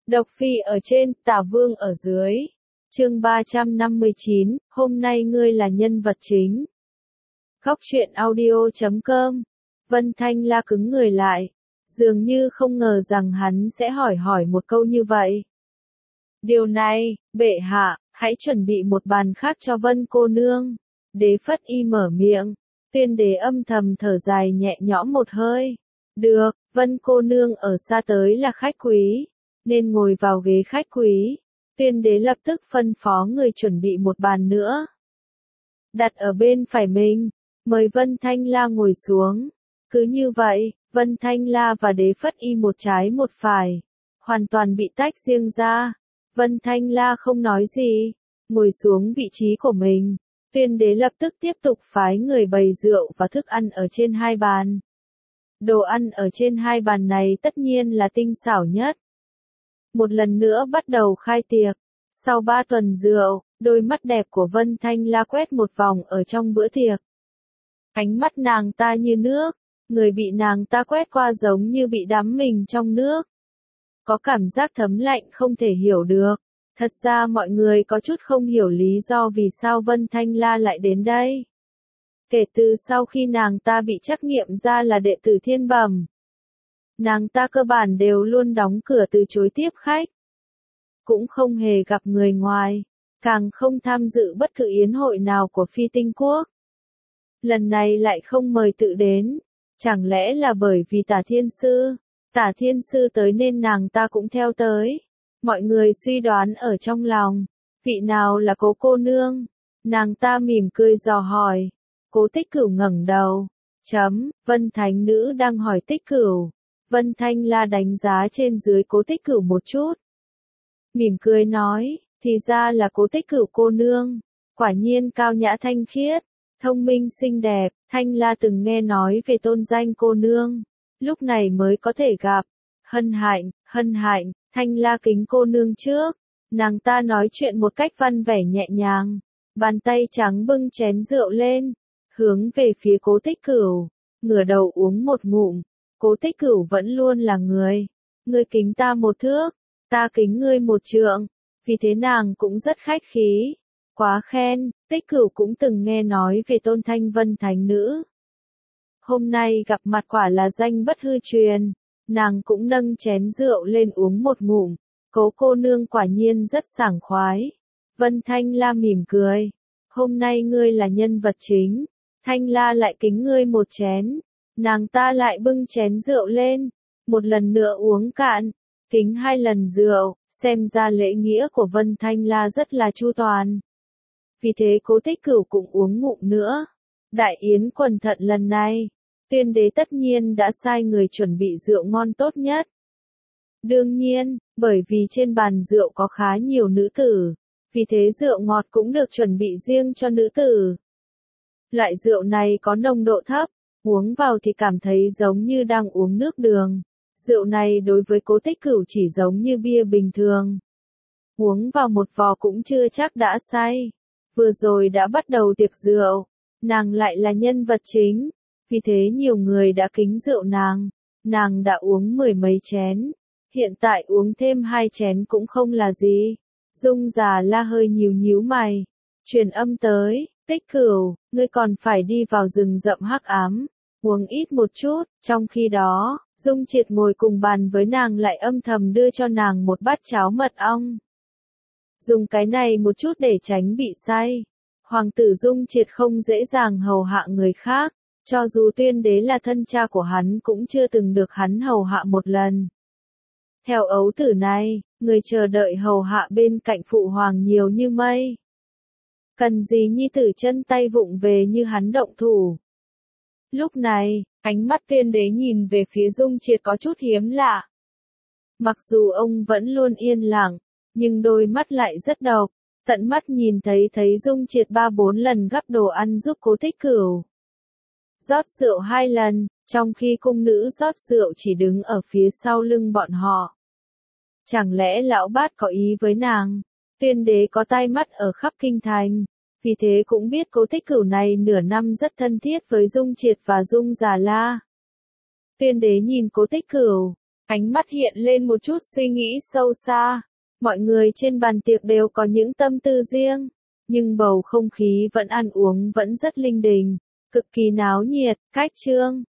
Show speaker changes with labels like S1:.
S1: Độc Phi ở trên, Tả Vương ở dưới. Chương 359, hôm nay ngươi là nhân vật chính. Góc truyện audio.com. Vân Thanh La cứng người lại, dường như không ngờ rằng hắn sẽ hỏi một câu như vậy. Điều này, bệ hạ, hãy chuẩn bị một bàn khác cho Vân cô nương. Đế Phất Y mở miệng, Tuyên Đế âm thầm thở dài nhẹ nhõm một hơi. Được, Vân cô nương ở xa tới là khách quý, nên ngồi vào ghế khách quý. Tuyên Đế lập tức phân phó người chuẩn bị một bàn nữa. Đặt ở bên phải mình, mời Vân Thanh La ngồi xuống. Cứ như vậy, Vân Thanh La và Đế Phất Y một trái một phải, hoàn toàn bị tách riêng ra. Vân Thanh La không nói gì, ngồi xuống vị trí của mình. Tuyên Đế lập tức tiếp tục phái người bày rượu và thức ăn ở trên hai bàn. Đồ ăn ở trên hai bàn này tất nhiên là tinh xảo nhất. Một lần nữa bắt đầu khai tiệc. Sau 3 tuần rượu, đôi mắt đẹp của Vân Thanh La quét một vòng ở trong bữa tiệc. Ánh mắt nàng ta như nước, người bị nàng ta quét qua giống như bị đắm mình trong nước. Có cảm giác thấm lạnh không thể hiểu được. Thật ra mọi người có chút không hiểu lý do vì sao Vân Thanh La lại đến đây. Kể từ sau khi nàng ta bị trắc nghiệm ra là đệ tử thiên bẩm, nàng ta cơ bản đều luôn đóng cửa từ chối tiếp khách. Cũng không hề gặp người ngoài, càng không tham dự bất cứ yến hội nào của Phi Tinh Quốc. Lần này lại không mời tự đến, chẳng lẽ là bởi vì Tả Thiên Sư tới nên nàng ta cũng theo tới. Mọi người suy đoán ở trong lòng, vị nào là Cố cô nương? Nàng ta mỉm cười dò hỏi. Cố Tích Cửu ngẩng đầu. Vân Thánh Nữ đang hỏi Tích Cửu. Vân Thanh La đánh giá trên dưới Cố Tích Cửu một chút. Mỉm cười nói, thì ra là Cố Tích Cửu cô nương. Quả nhiên cao nhã thanh khiết, thông minh xinh đẹp. Thanh La từng nghe nói về tôn danh cô nương, lúc này mới có thể gặp. Hân hạnh, Thanh La kính cô nương trước. Nàng ta nói chuyện một cách văn vẻ nhẹ nhàng. Bàn tay trắng bưng chén rượu lên, hướng về phía Cố Tích Cửu, ngửa đầu uống một ngụm. Cố Tích Cửu vẫn luôn là người. Ngươi kính ta một thước, ta kính ngươi một trượng. Vì thế nàng cũng rất khách khí. Quá khen, Tích Cửu cũng từng nghe nói về Tôn Thanh Vân Thánh Nữ. Hôm nay gặp mặt quả là danh bất hư truyền. Nàng cũng nâng chén rượu lên uống một ngụm. Cố cô nương quả nhiên rất sảng khoái. Vân Thanh La mỉm cười. Hôm nay ngươi là nhân vật chính. Thanh La lại kính ngươi một chén. Nàng ta lại bưng chén rượu lên. Một lần nữa uống cạn. Kính 2 lần rượu. Xem ra lễ nghĩa của Vân Thanh La rất là chu toàn. Vì thế Cố Tích Cửu cũng uống ngụm nữa. Đại yến quần thận lần này, Tuyên Đế tất nhiên đã sai người chuẩn bị rượu ngon tốt nhất. Đương nhiên, bởi vì trên bàn rượu có khá nhiều nữ tử, vì thế rượu ngọt cũng được chuẩn bị riêng cho nữ tử. Loại rượu này có nồng độ thấp, uống vào thì cảm thấy giống như đang uống nước đường. Rượu này đối với Cố Tích Cửu chỉ giống như bia bình thường. Uống vào một vò cũng chưa chắc đã say. Vừa rồi đã bắt đầu tiệc rượu, nàng lại là nhân vật chính. Vì thế nhiều người đã kính rượu nàng đã uống 10 mấy chén, hiện tại uống thêm 2 chén cũng không là gì. Dung Già La hơi nhíu mày, truyền âm tới, Tích Cửu, ngươi còn phải đi vào rừng rậm hắc ám, uống ít một chút. Trong khi đó, Dung Triệt ngồi cùng bàn với nàng lại âm thầm đưa cho nàng một bát cháo mật ong. Dùng cái này một chút để tránh bị say. Hoàng tử Dung Triệt không dễ dàng hầu hạ người khác. Cho dù Tuyên Đế là thân cha của hắn cũng chưa từng được hắn hầu hạ một lần. Theo ấu tử này, người chờ đợi hầu hạ bên cạnh phụ hoàng nhiều như mây. Cần gì nhi tử chân tay vụng về như hắn động thủ. Lúc này, ánh mắt Tuyên Đế nhìn về phía Dung Triệt có chút hiếm lạ. Mặc dù ông vẫn luôn yên lặng, nhưng đôi mắt lại rất độc. Tận mắt nhìn thấy Dung Triệt 3-4 lần gắp đồ ăn giúp Cố Tích Cửu. Rót rượu 2 lần, trong khi cung nữ rót rượu chỉ đứng ở phía sau lưng bọn họ. Chẳng lẽ lão bát có ý với nàng? Tuyên Đế có tai mắt ở khắp kinh thành, vì thế cũng biết Cố Tích Cửu này nửa năm rất thân thiết với Dung Triệt và Dung Già La. Tuyên Đế nhìn Cố Tích Cửu, Ánh mắt hiện lên một chút suy nghĩ sâu xa. Mọi người trên bàn tiệc đều có những tâm tư riêng, nhưng bầu không khí vẫn ăn uống vẫn rất linh đình, cực kỳ náo nhiệt. Cách Trương